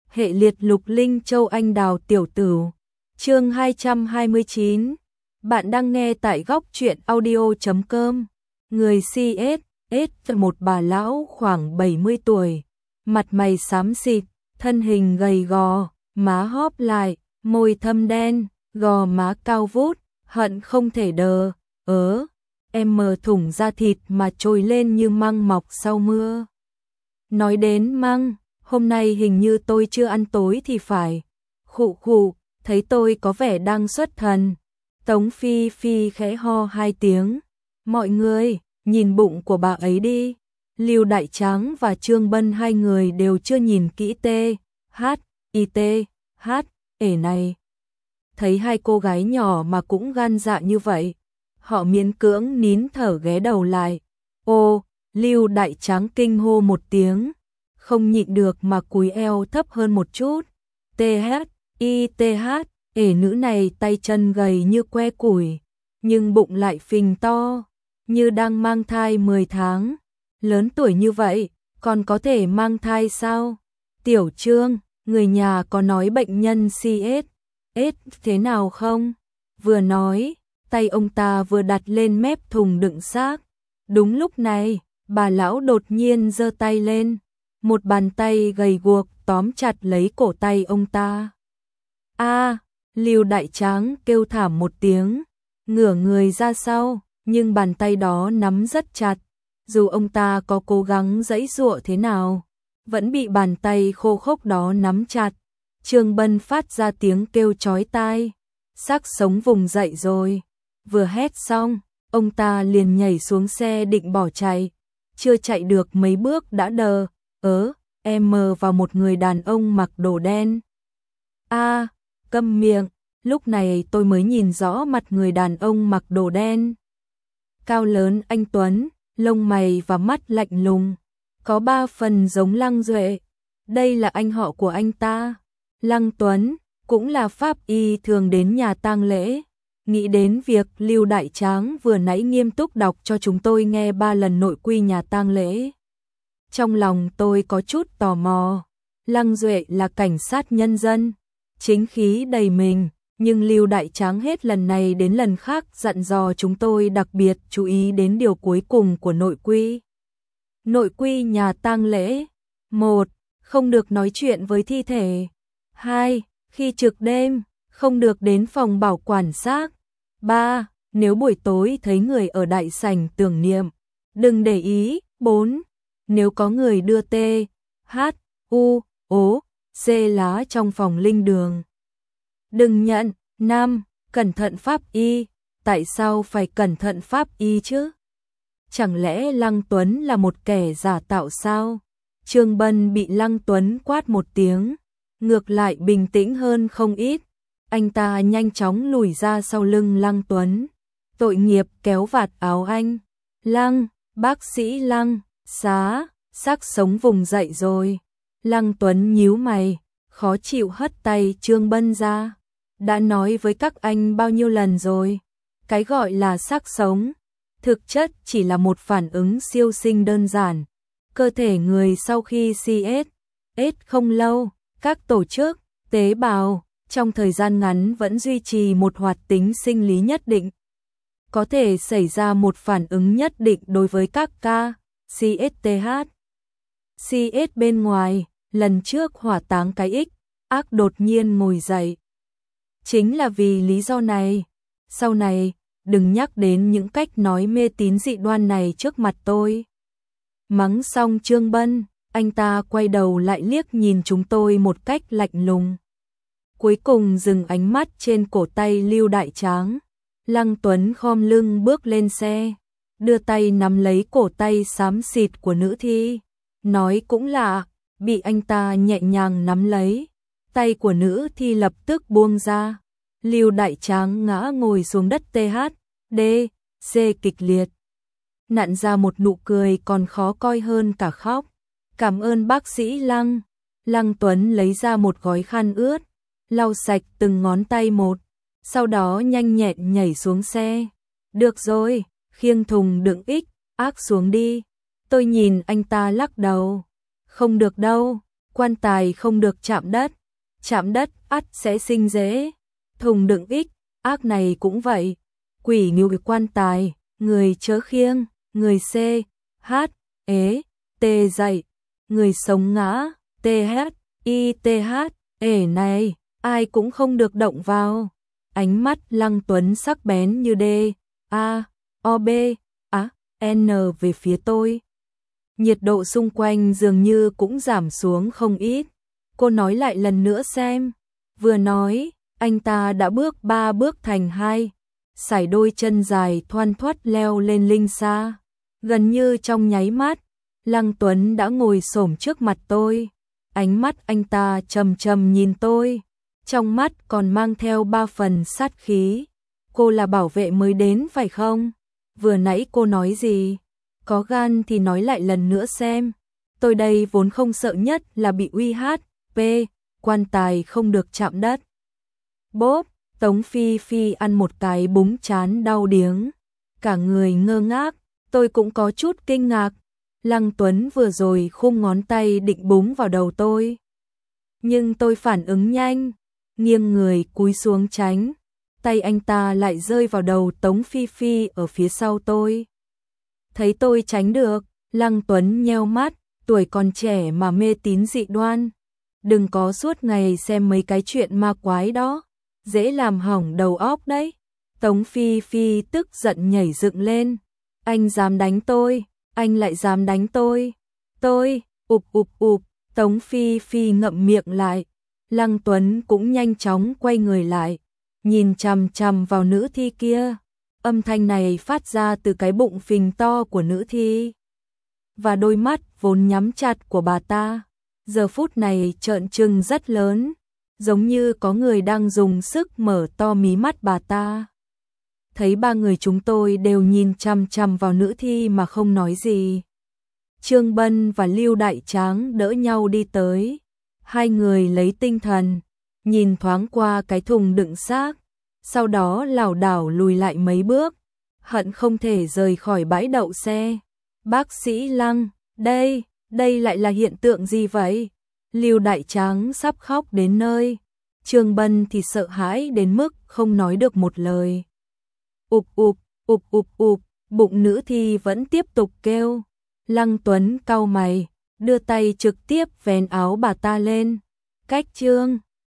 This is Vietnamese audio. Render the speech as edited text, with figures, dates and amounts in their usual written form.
hệ liệt lục linh châu anh đào tiểu tử. Chương 229. Bạn đang nghe tại góc truyện audio.com. Người CS, một bà lão khoảng 70 tuổi, mặt mày xám xịt, thân hình gầy gò, má hóp lại, môi thâm đen, gò má cao vút, hận không thể đờ, em mờ thủng da thịt mà trồi lên như măng mọc sau mưa. Nói đến măng, hôm nay hình như tôi chưa ăn tối thì phải. Khụ khụ, thấy tôi có vẻ đang xuất thần. Tống Phi Phi khẽ ho 2 tiếng. Mọi người, nhìn bụng của bà ấy đi. Lưu Đại Tráng và Trương Bân hai người đều chưa nhìn kỹ ể này. Thấy hai cô gái nhỏ mà cũng gan dạ như vậy, họ miễn cưỡng nín thở ghé đầu lại. Ô, Lưu Đại Tráng kinh hô một tiếng, không nhịn được mà cúi eo thấp hơn một chút. Ể nữ này tay chân gầy như que củi, nhưng bụng lại phình to, như đang mang thai 10 tháng. Lớn tuổi như vậy, còn có thể mang thai sao? Tiểu Trương, người nhà có nói bệnh nhân CS thế nào không? Vừa nói, tay ông ta vừa đặt lên mép thùng đựng xác. Đúng lúc này, bà lão đột nhiên giơ tay lên, một bàn tay gầy guộc tóm chặt lấy cổ tay ông ta. Lưu Đại Tráng kêu thảm một tiếng, ngửa người ra sau, nhưng bàn tay đó nắm rất chặt. Dù ông ta có cố gắng giãy giụa thế nào, vẫn bị bàn tay khô khốc đó nắm chặt. Trương Bân phát ra tiếng kêu chói tai, xác sống vùng dậy rồi. Vừa hét xong, ông ta liền nhảy xuống xe định bỏ chạy. Chưa chạy được mấy bước đã đờ, em mờ vào một người đàn ông mặc đồ đen. Câm miệng, lúc này tôi mới nhìn rõ mặt người đàn ông mặc đồ đen. Cao lớn anh tuấn, lông mày và mắt lạnh lùng, có 3 phần giống Lăng Duệ. Đây là anh họ của anh ta. Lăng Tuấn cũng là pháp y thường đến nhà tang lễ. Nghĩ đến việc Lưu Đại Tráng vừa nãy nghiêm túc đọc cho chúng tôi nghe 3 lần nội quy nhà tang lễ, trong lòng tôi có chút tò mò. Lăng Duệ là cảnh sát nhân dân, chính khí đầy mình, nhưng Lưu Đại Tráng hết lần này đến lần khác dặn dò chúng tôi đặc biệt chú ý đến điều cuối cùng của nội quy. Nội quy nhà tang lễ: 1. Không được nói chuyện với thi thể. 2. Khi trực đêm, không được đến phòng bảo quản xác. 3. Nếu buổi tối thấy người ở đại sảnh tưởng niệm, đừng để ý. 4. Nếu có người đưa C lá trong phòng linh đường, đừng nhận. 5. Cẩn thận pháp y. Tại sao phải cẩn thận pháp y chứ? Chẳng lẽ Lăng Tuấn là một kẻ giả tạo sao? Trương Bân bị Lăng Tuấn quát một tiếng, ngược lại bình tĩnh hơn không ít. Anh ta nhanh chóng lùi ra sau lưng Lăng Tuấn, tội nghiệp kéo vạt áo anh. Bác sĩ Lăng, xác sống vùng dậy rồi. Lăng Tuấn nhíu mày, khó chịu hất tay Trương Bân ra. Đã nói với các anh bao nhiêu lần rồi, cái gọi là xác sống, thực chất chỉ là một phản ứng siêu sinh đơn giản. Cơ thể người sau khi CS không lâu, các tổ chức, tế bào, trong thời gian ngắn vẫn duy trì một hoạt tính sinh lý nhất định. Có thể xảy ra một phản ứng nhất định đối với các ca CS bên ngoài. Lần trước hỏa táng cái ác đột nhiên ngồi dậy. Chính là vì lý do này. Sau này, đừng nhắc đến những cách nói mê tín dị đoan này trước mặt tôi. Mắng xong Trương Bân, anh ta quay đầu lại liếc nhìn chúng tôi một cách lạnh lùng. Cuối cùng dừng ánh mắt trên cổ tay Lưu Đại Tráng. Lăng Tuấn khom lưng bước lên xe, đưa tay nắm lấy cổ tay xám xịt của nữ thi. Nói cũng lạ, bị anh ta nhẹ nhàng nắm lấy, tay của nữ thi lập tức buông ra. Lưu Đại Tráng ngã ngồi xuống đất kịch liệt, nặn ra một nụ cười còn khó coi hơn cả khóc. Cảm ơn bác sĩ Lăng. Lăng Tuấn lấy ra một gói khăn ướt, lau sạch từng ngón tay một, sau đó nhanh nhẹn nhảy xuống xe. Được rồi, khiêng thùng đựng ác xuống đi. Tôi nhìn anh ta lắc đầu. Không được đâu, quan tài không được chạm đất ắt sẽ sinh dễ. Thùng đựng ích, ác này cũng vậy. Quỷ nghiêu quan tài, người chớ khiêng, người C, H, ế, T dậy, người sống ngã, T H, I T H, ể này, ai cũng không được động vào. Ánh mắt Lăng Tuấn sắc bén như D, A, O B, A, N về phía tôi. Nhiệt độ xung quanh dường như cũng giảm xuống không ít. Cô nói lại lần nữa xem. Vừa nói, anh ta đã bước 3 bước thành 2, sải đôi chân dài thoăn thoắt leo lên linh xa. Gần như trong nháy mắt, Lăng Tuấn đã ngồi xổm trước mặt tôi. Ánh mắt anh ta trầm trầm nhìn tôi, trong mắt còn mang theo 3 phần sát khí. Cô là bảo vệ mới đến phải không? Vừa nãy cô nói gì? Có gan thì nói lại lần nữa xem. Tôi đây vốn không sợ nhất là bị uy hát, P, quan tài không được chạm đất. Bốp, Tống Phi Phi ăn một cái búng chán đau điếng. Cả người ngơ ngác, tôi cũng có chút kinh ngạc. Lăng Tuấn vừa rồi khum ngón tay định búng vào đầu tôi. Nhưng tôi phản ứng nhanh, nghiêng người cúi xuống tránh. Tay anh ta lại rơi vào đầu Tống Phi Phi ở phía sau tôi. Thấy tôi tránh được, Lăng Tuấn nheo mắt, tuổi còn trẻ mà mê tín dị đoan. Đừng có suốt ngày xem mấy cái chuyện ma quái đó, dễ làm hỏng đầu óc đấy. Tống Phi Phi tức giận nhảy dựng lên. Anh dám đánh tôi, anh lại dám đánh tôi. Tôi, ụp, Tống Phi Phi ngậm miệng lại. Lăng Tuấn cũng nhanh chóng quay người lại, nhìn chằm chằm vào nữ thi kia. Âm thanh này phát ra từ cái bụng phình to của nữ thi. Và đôi mắt vốn nhắm chặt của bà ta, giờ phút này trợn trừng rất lớn, giống như có người đang dùng sức mở to mí mắt bà ta. Thấy 3 người chúng tôi đều nhìn chằm chằm vào nữ thi mà không nói gì. Trương Bân và Lưu Đại Tráng đỡ nhau đi tới. 2 người lấy tinh thần, nhìn thoáng qua cái thùng đựng xác, sau đó lảo đảo lùi lại mấy bước, hận không thể rời khỏi bãi đậu xe. Bác sĩ Lăng, đây lại là hiện tượng gì vậy? Lưu Đại Tráng sắp khóc đến nơi. Trương Bân thì sợ hãi đến mức không nói được một lời. Ụp, bụng nữ thi vẫn tiếp tục kêu. Lăng Tuấn cau mày, đưa tay trực tiếp vén áo bà ta lên. Cách Trương